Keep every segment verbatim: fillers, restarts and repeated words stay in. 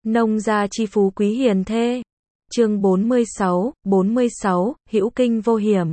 Nông gia chi phú quý hiền thê. Chương bốn mươi sáu, bốn mươi sáu, hữu kinh vô hiểm.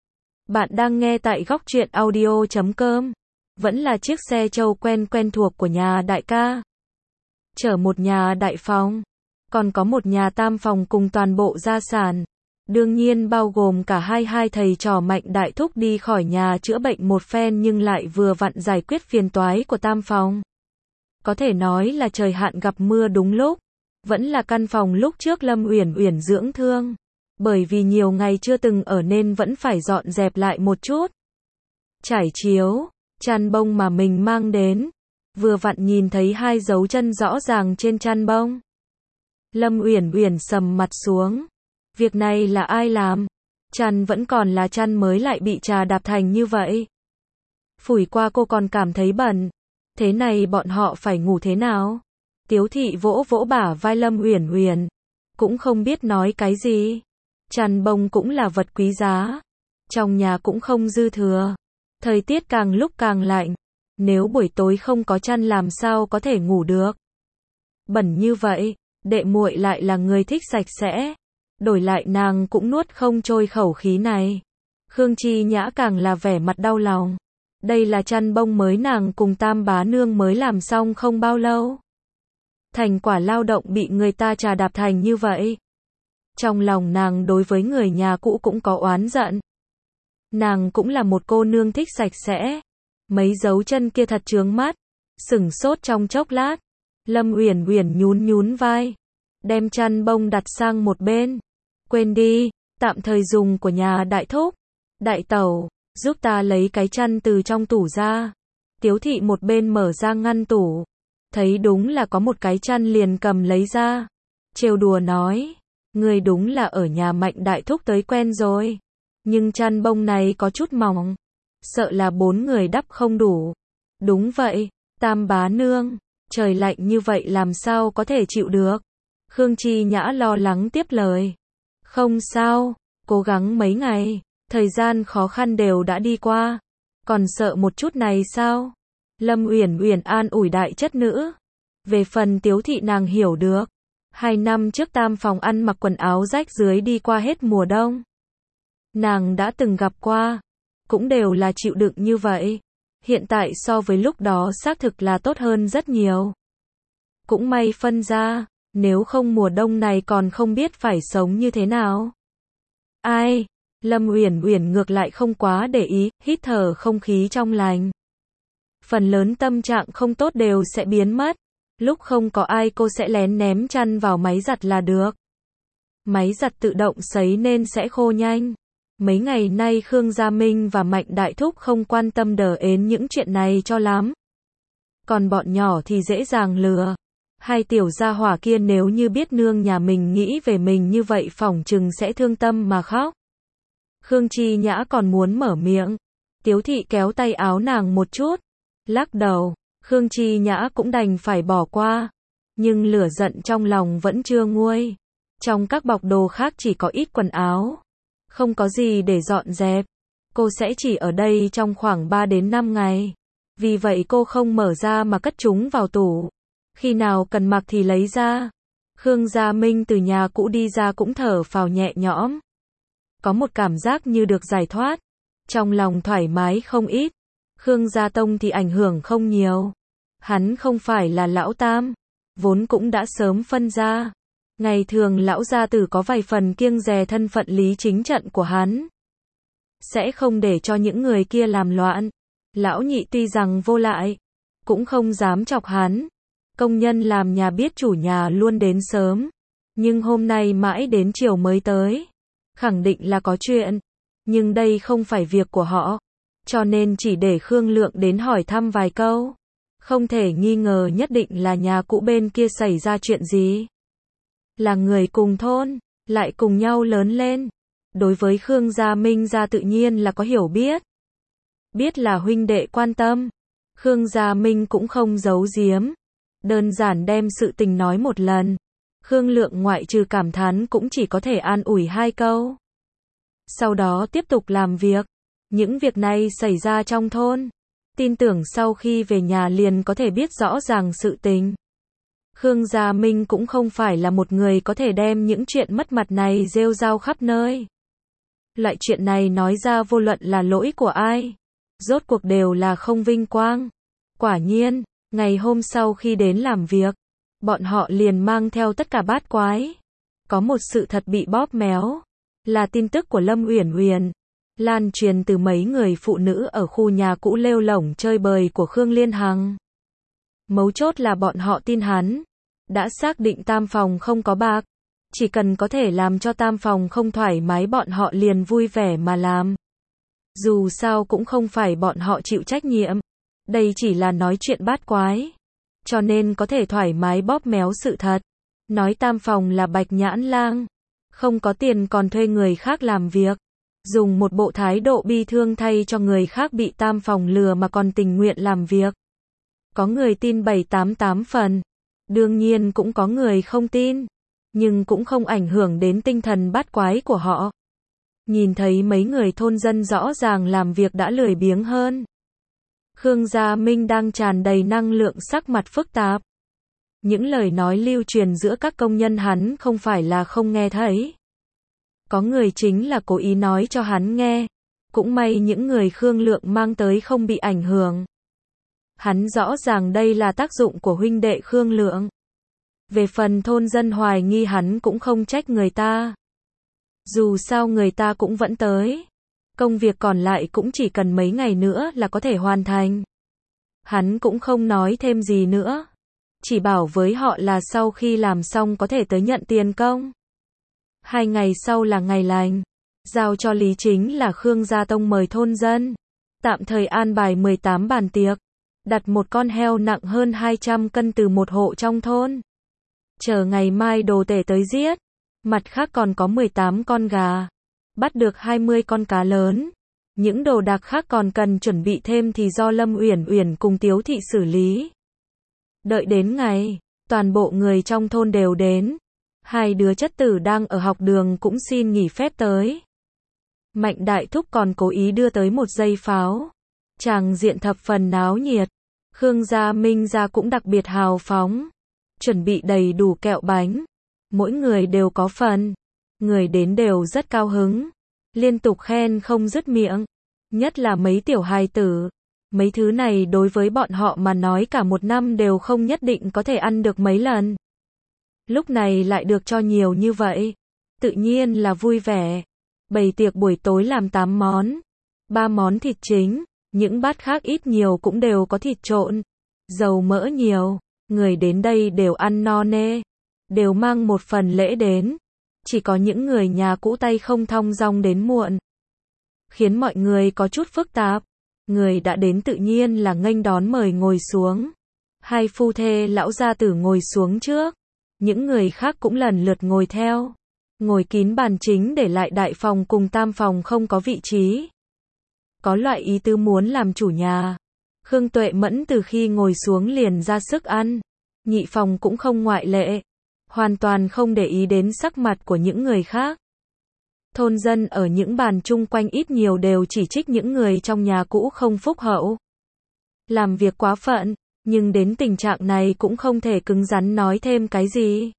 Bạn đang nghe tại góc truyện audio chấm com. Vẫn là chiếc xe trâu quen quen thuộc của nhà đại ca. Chở một nhà đại phòng, còn có một nhà tam phòng cùng toàn bộ gia sản. Đương nhiên bao gồm cả hai hai thầy trò Mạnh đại thúc đi khỏi nhà chữa bệnh một phen nhưng lại vừa vặn giải quyết phiền toái của tam phòng. Có thể nói là trời hạn gặp mưa đúng lúc. Vẫn là căn phòng lúc trước Lâm Uyển Uyển dưỡng thương. Bởi vì nhiều ngày chưa từng ở nên vẫn phải dọn dẹp lại một chút. Trải chiếu, chăn bông mà mình mang đến. Vừa vặn nhìn thấy hai dấu chân rõ ràng trên chăn bông. Lâm Uyển Uyển sầm mặt xuống. Việc này là ai làm? Chăn vẫn còn là chăn mới lại bị trà đạp thành như vậy. Phủi qua cô còn cảm thấy bẩn. Thế này bọn họ phải ngủ thế nào? Tiếu thị vỗ vỗ bả vai Lâm Uyển Uyển, cũng không biết nói cái gì. Chăn bông cũng là vật quý giá, trong nhà cũng không dư thừa. Thời tiết càng lúc càng lạnh, nếu buổi tối không có chăn làm sao có thể ngủ được. Bẩn như vậy, đệ muội lại là người thích sạch sẽ, đổi lại nàng cũng nuốt không trôi khẩu khí này. Khương Chi Nhã càng là vẻ mặt đau lòng. Đây là chăn bông mới nàng cùng Tam bá nương mới làm xong không bao lâu. Thành quả lao động bị người ta trà đạp thành như vậy. Trong lòng nàng đối với người nhà cũ cũng có oán giận. Nàng cũng là một cô nương thích sạch sẽ. Mấy dấu chân kia thật chướng mắt. Sửng sốt trong chốc lát. Lâm Uyển Uyển nhún nhún vai. Đem chăn bông đặt sang một bên. Quên đi, tạm thời dùng của nhà đại thúc. Đại tẩu, giúp ta lấy cái chăn từ trong tủ ra. Tiếu thị một bên mở ra ngăn tủ. Thấy đúng là có một cái chăn liền cầm lấy ra. Trêu đùa nói. Người đúng là ở nhà Mạnh đại thúc tới quen rồi. Nhưng chăn bông này có chút mỏng. Sợ là bốn người đắp không đủ. Đúng vậy, Tam bá nương. Trời lạnh như vậy làm sao có thể chịu được. Khương Chi Nhã lo lắng tiếp lời. Không sao, cố gắng mấy ngày. Thời gian khó khăn đều đã đi qua. Còn sợ một chút này sao? Lâm Uyển Uyển an ủi đại chất nữ. Về phần Tiếu thị nàng hiểu được. Hai năm trước tam phòng ăn mặc quần áo rách dưới đi qua hết mùa đông. Nàng đã từng gặp qua. Cũng đều là chịu đựng như vậy. Hiện tại so với lúc đó xác thực là tốt hơn rất nhiều. Cũng may phân ra. Nếu không mùa đông này còn không biết phải sống như thế nào. Ai? Lâm Uyển Uyển ngược lại không quá để ý, hít thở không khí trong lành. Phần lớn tâm trạng không tốt đều sẽ biến mất. Lúc không có ai cô sẽ lén ném chăn vào máy giặt là được. Máy giặt tự động sấy nên sẽ khô nhanh. Mấy ngày nay Khương Gia Minh và Mạnh đại thúc không quan tâm đờ ến những chuyện này cho lắm. Còn bọn nhỏ thì dễ dàng lừa. Hai tiểu gia hỏa kia nếu như biết nương nhà mình nghĩ về mình như vậy phỏng chừng sẽ thương tâm mà khóc. Khương Chi Nhã còn muốn mở miệng. Tiếu thị kéo tay áo nàng một chút. Lắc đầu, Khương Chi Nhã cũng đành phải bỏ qua. Nhưng lửa giận trong lòng vẫn chưa nguôi. Trong các bọc đồ khác chỉ có ít quần áo. Không có gì để dọn dẹp. Cô sẽ chỉ ở đây trong khoảng ba đến năm ngày. Vì vậy cô không mở ra mà cất chúng vào tủ. Khi nào cần mặc thì lấy ra. Khương Gia Minh từ nhà cũ đi ra cũng thở phào nhẹ nhõm. Có một cảm giác như được giải thoát. Trong lòng thoải mái không ít. Khương Gia Tông thì ảnh hưởng không nhiều. Hắn không phải là lão tam. Vốn cũng đã sớm phân ra. Ngày thường lão gia tử có vài phần kiêng dè thân phận lý chính trận của hắn. Sẽ không để cho những người kia làm loạn. Lão nhị tuy rằng vô lại. Cũng không dám chọc hắn. Công nhân làm nhà biết chủ nhà luôn đến sớm. Nhưng hôm nay mãi đến chiều mới tới. Khẳng định là có chuyện. Nhưng đây không phải việc của họ. Cho nên chỉ để Khương Lượng đến hỏi thăm vài câu. Không thể nghi ngờ nhất định là nhà cũ bên kia xảy ra chuyện gì. Là người cùng thôn, lại cùng nhau lớn lên. Đối với Khương Gia Minh gia tự nhiên là có hiểu biết. Biết là huynh đệ quan tâm. Khương Gia Minh cũng không giấu giếm. Đơn giản đem sự tình nói một lần. Khương Lượng ngoại trừ cảm thán cũng chỉ có thể an ủi hai câu. Sau đó tiếp tục làm việc. Những việc này xảy ra trong thôn. Tin tưởng sau khi về nhà liền có thể biết rõ ràng sự tình. Khương Gia Minh cũng không phải là một người có thể đem những chuyện mất mặt này rêu rao khắp nơi. Loại chuyện này nói ra vô luận là lỗi của ai, rốt cuộc đều là không vinh quang. Quả nhiên, ngày hôm sau khi đến làm việc, bọn họ liền mang theo tất cả bát quái. Có một sự thật bị bóp méo, là tin tức của Lâm Uyển Uyển, lan truyền từ mấy người phụ nữ ở khu nhà cũ lêu lổng chơi bời của Khương Liên Hằng. Mấu chốt là bọn họ tin hắn đã xác định tam phòng không có bạc, chỉ cần có thể làm cho tam phòng không thoải mái bọn họ liền vui vẻ mà làm. Dù sao cũng không phải bọn họ chịu trách nhiệm, đây chỉ là nói chuyện bát quái, cho nên có thể thoải mái bóp méo sự thật, nói tam phòng là bạch nhãn lang, không có tiền còn thuê người khác làm việc, dùng một bộ thái độ bi thương thay cho người khác bị tam phòng lừa mà còn tình nguyện làm việc. Có người tin bảy tám tám phần, đương nhiên cũng có người không tin, nhưng cũng không ảnh hưởng đến tinh thần bát quái của họ. Nhìn thấy mấy người thôn dân rõ ràng làm việc đã lười biếng hơn. Khương Gia Minh đang tràn đầy năng lượng, sắc mặt phức tạp. Những lời nói lưu truyền giữa các công nhân hắn không phải là không nghe thấy. Có người chính là cố ý nói cho hắn nghe. Cũng may những người Khương Lượng mang tới không bị ảnh hưởng. Hắn rõ ràng đây là tác dụng của huynh đệ Khương Lượng. Về phần thôn dân hoài nghi hắn cũng không trách người ta. Dù sao người ta cũng vẫn tới. Công việc còn lại cũng chỉ cần mấy ngày nữa là có thể hoàn thành. Hắn cũng không nói thêm gì nữa. Chỉ bảo với họ là sau khi làm xong có thể tới nhận tiền công. Hai ngày sau là ngày lành. Giao cho Lý Chính là Khương Gia Tông mời thôn dân. Tạm thời an bài mười tám bàn tiệc. Đặt một con heo nặng hơn hai trăm cân từ một hộ trong thôn. Chờ ngày mai đồ tể tới giết. Mặt khác còn có mười tám con gà. Bắt được hai mươi con cá lớn. Những đồ đạc khác còn cần chuẩn bị thêm thì do Lâm Uyển Uyển cùng Tiếu Thị xử lý. Đợi đến ngày, toàn bộ người trong thôn đều đến. Hai đứa chất tử đang ở học đường cũng xin nghỉ phép tới. Mạnh Đại Thúc còn cố ý đưa tới một dây pháo. Tràng diện thập phần náo nhiệt. Khương Gia Minh gia cũng đặc biệt hào phóng. Chuẩn bị đầy đủ kẹo bánh. Mỗi người đều có phần. Người đến đều rất cao hứng. Liên tục khen không dứt miệng. Nhất là mấy tiểu hài tử. Mấy thứ này đối với bọn họ mà nói cả một năm đều không nhất định có thể ăn được mấy lần. Lúc này lại được cho nhiều như vậy. Tự nhiên là vui vẻ. Bày tiệc buổi tối làm tám món. ba món thịt chính. Những bát khác ít nhiều cũng đều có thịt trộn. Dầu mỡ nhiều. Người đến đây đều ăn no nê. Đều mang một phần lễ đến. Chỉ có những người nhà cũ tay không thong dong đến muộn. Khiến mọi người có chút phức tạp. Người đã đến tự nhiên là nghênh đón mời ngồi xuống. Hai phu thê lão gia tử ngồi xuống trước. Những người khác cũng lần lượt ngồi theo. Ngồi kín bàn chính để lại đại phòng cùng tam phòng không có vị trí. Có loại ý tứ muốn làm chủ nhà. Khương Tuệ Mẫn từ khi ngồi xuống liền ra sức ăn. Nhị phòng cũng không ngoại lệ. Hoàn toàn không để ý đến sắc mặt của những người khác. Thôn dân ở những bàn chung quanh ít nhiều đều chỉ trích những người trong nhà cũ không phúc hậu. Làm việc quá phận, nhưng đến tình trạng này cũng không thể cứng rắn nói thêm cái gì.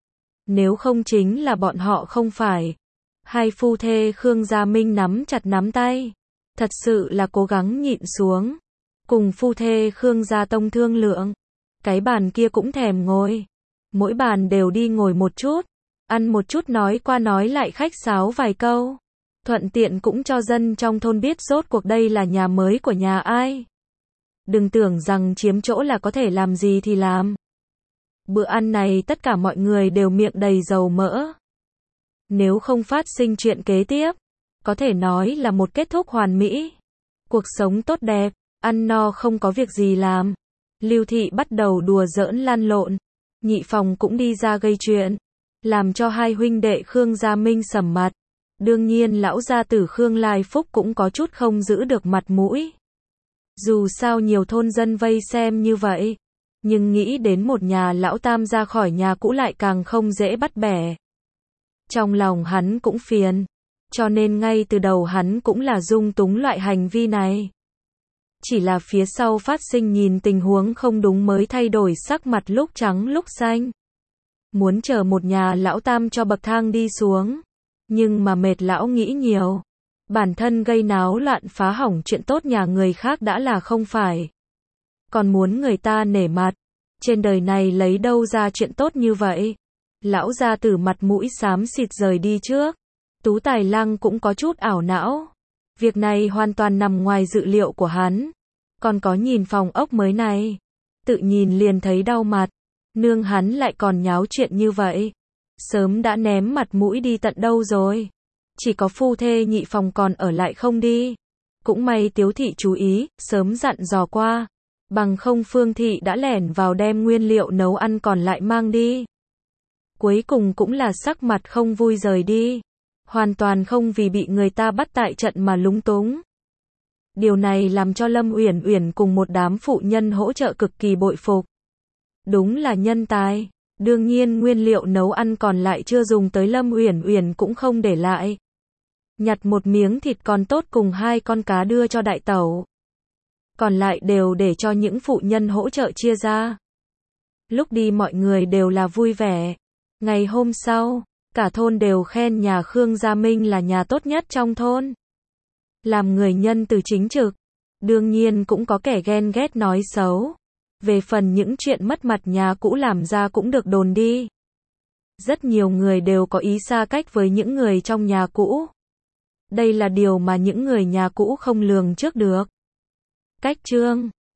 Nếu không chính là bọn họ không phải. Hai phu thê Khương Gia Minh nắm chặt nắm tay. Thật sự là cố gắng nhịn xuống. Cùng phu thê Khương Gia Tông thương lượng. Cái bàn kia cũng thèm ngồi. Mỗi bàn đều đi ngồi một chút. Ăn một chút nói qua nói lại khách sáo vài câu. Thuận tiện cũng cho dân trong thôn biết rốt cuộc đây là nhà mới của nhà ai. Đừng tưởng rằng chiếm chỗ là có thể làm gì thì làm. Bữa ăn này tất cả mọi người đều miệng đầy dầu mỡ. Nếu không phát sinh chuyện kế tiếp, có thể nói là một kết thúc hoàn mỹ. Cuộc sống tốt đẹp, ăn no không có việc gì làm. Lưu Thị bắt đầu đùa giỡn lăn lộn. Nhị phòng cũng đi ra gây chuyện. Làm cho hai huynh đệ Khương Gia Minh sầm mặt. Đương nhiên lão gia tử Khương Lai Phúc cũng có chút không giữ được mặt mũi. Dù sao nhiều thôn dân vây xem như vậy. Nhưng nghĩ đến một nhà lão tam ra khỏi nhà cũ lại càng không dễ bắt bẻ. Trong lòng hắn cũng phiền. Cho nên ngay từ đầu hắn cũng là dung túng loại hành vi này. Chỉ là phía sau phát sinh nhìn tình huống không đúng mới thay đổi sắc mặt lúc trắng lúc xanh. Muốn chờ một nhà lão tam cho bậc thang đi xuống. Nhưng mà mệt lão nghĩ nhiều. Bản thân gây náo loạn phá hỏng chuyện tốt nhà người khác đã là không phải. Còn muốn người ta nể mặt. Trên đời này lấy đâu ra chuyện tốt như vậy. Lão gia tử mặt mũi xám xịt rời đi trước. Tú Tài Lăng cũng có chút ảo não. Việc này hoàn toàn nằm ngoài dự liệu của hắn. Còn có nhìn phòng ốc mới này. Tự nhìn liền thấy đau mặt. Nương hắn lại còn nháo chuyện như vậy. Sớm đã ném mặt mũi đi tận đâu rồi. Chỉ có phu thê nhị phòng còn ở lại không đi. Cũng may Tiếu thị chú ý, sớm dặn dò qua. Bằng không Phương thị đã lẻn vào đem nguyên liệu nấu ăn còn lại mang đi. Cuối cùng cũng là sắc mặt không vui rời đi. Hoàn toàn không vì bị người ta bắt tại trận mà lúng túng. Điều này làm cho Lâm Uyển Uyển cùng một đám phụ nhân hỗ trợ cực kỳ bội phục. Đúng là nhân tài. Đương nhiên nguyên liệu nấu ăn còn lại chưa dùng tới Lâm Uyển Uyển cũng không để lại. Nhặt một miếng thịt còn tốt cùng hai con cá đưa cho đại tẩu. Còn lại đều để cho những phụ nhân hỗ trợ chia ra. Lúc đi mọi người đều là vui vẻ. Ngày hôm sau, cả thôn đều khen nhà Khương Gia Minh là nhà tốt nhất trong thôn. Làm người nhân từ chính trực. Đương nhiên cũng có kẻ ghen ghét nói xấu. Về phần những chuyện mất mặt nhà cũ làm ra cũng được đồn đi. Rất nhiều người đều có ý xa cách với những người trong nhà cũ. Đây là điều mà những người nhà cũ không lường trước được. Cách chương